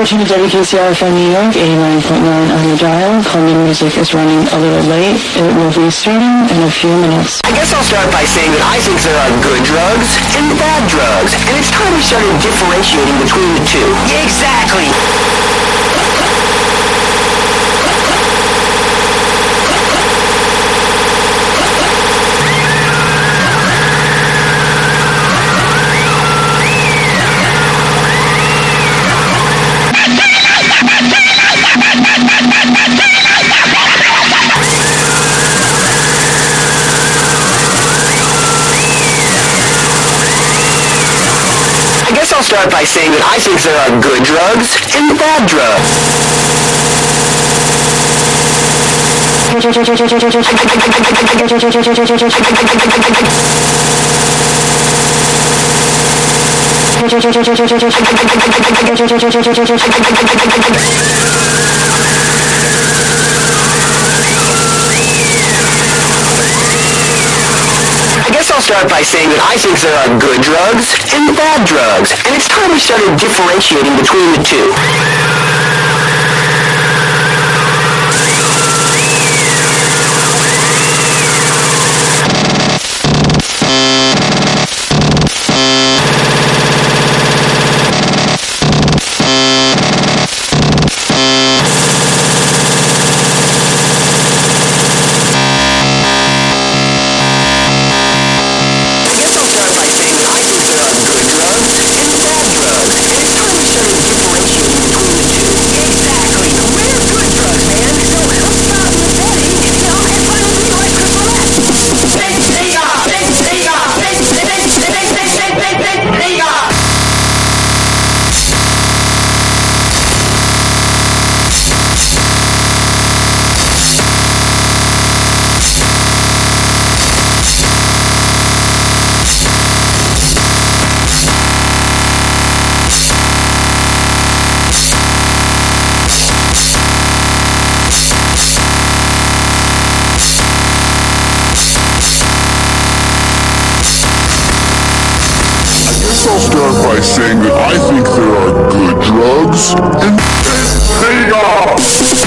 Welcome to WKCR from New York, 89.9 on the dial. Coleman Music is running a little late. It will be starting in a few minutes. I guess I'll start by saying that I think there are good drugs and bad drugs, and it's time we started differentiating between the two. Exactly! I'll start by saying that I think there are good drugs and bad drugs. I'll start by saying that I think there are good drugs and bad drugs, and it's time we started differentiating between the two. I'll start by saying that I think there are good drugs and bad drugs.